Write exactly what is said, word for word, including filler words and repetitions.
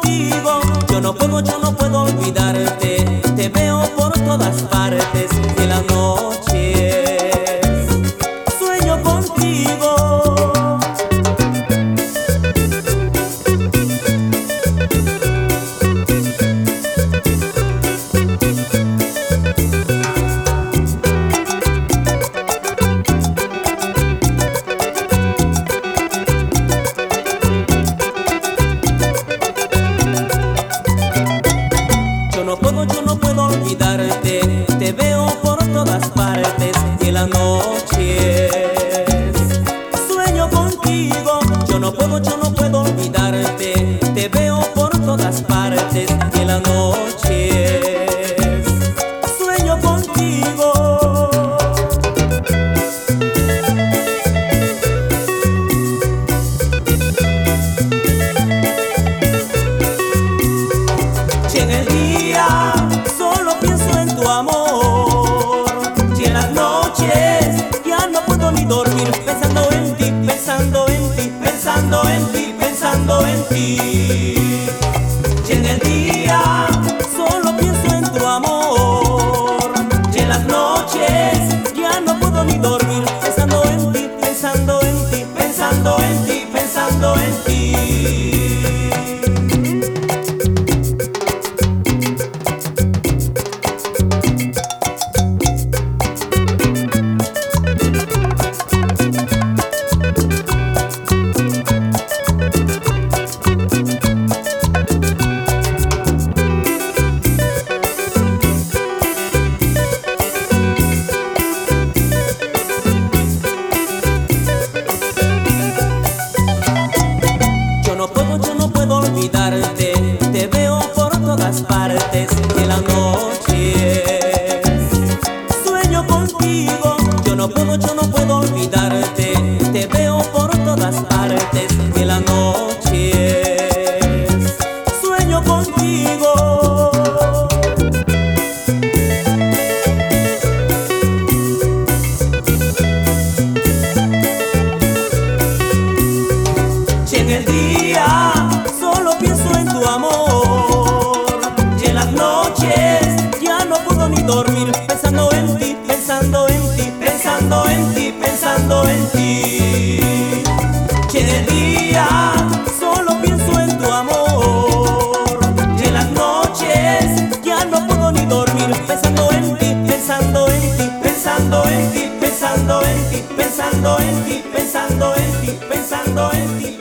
contigo. Yo no puedo, yo no puedo olvidarte. Te veo por todas partes de las noches. Sueño contigo. Yo no puedo, yo no puedo olvidarte. Te veo por todas partes de las noches. Sueño contigo. Yo no puedo, yo no puedo olvidarte. Te veo por todas partes de las noches. Sueño contigo. Si en el día solo pienso en tu amor, si en las noches ya no puedo ni dormir, pensando en ti, pensando en ti, pensando en ti, pensando en ti. Si en el día solo pienso en tu amor, si en las noches ya no puedo ni dormir, pensando en ti, pensando en ti, pensando en ti, pensando en ti. Yo no puedo, yo no puedo olvidarte. Te veo por todas partes de las noches. Sueño contigo. Yo no puedo, yo no puedo olvidarte. Te veo por todas partes de las noches. Sueño contigo. Si en el día solo pienso en tu amor, y en las noches ya no puedo ni dormir, pensando en ti, pensando en ti, pensando en ti, pensando en ti. Si en el día solo pienso en tu amor, y en las noches ya no puedo ni dormir, pensando en ti, pensando en ti, pensando en ti, pensando en ti, pensando en ti, pensando en ti, pensando en ti.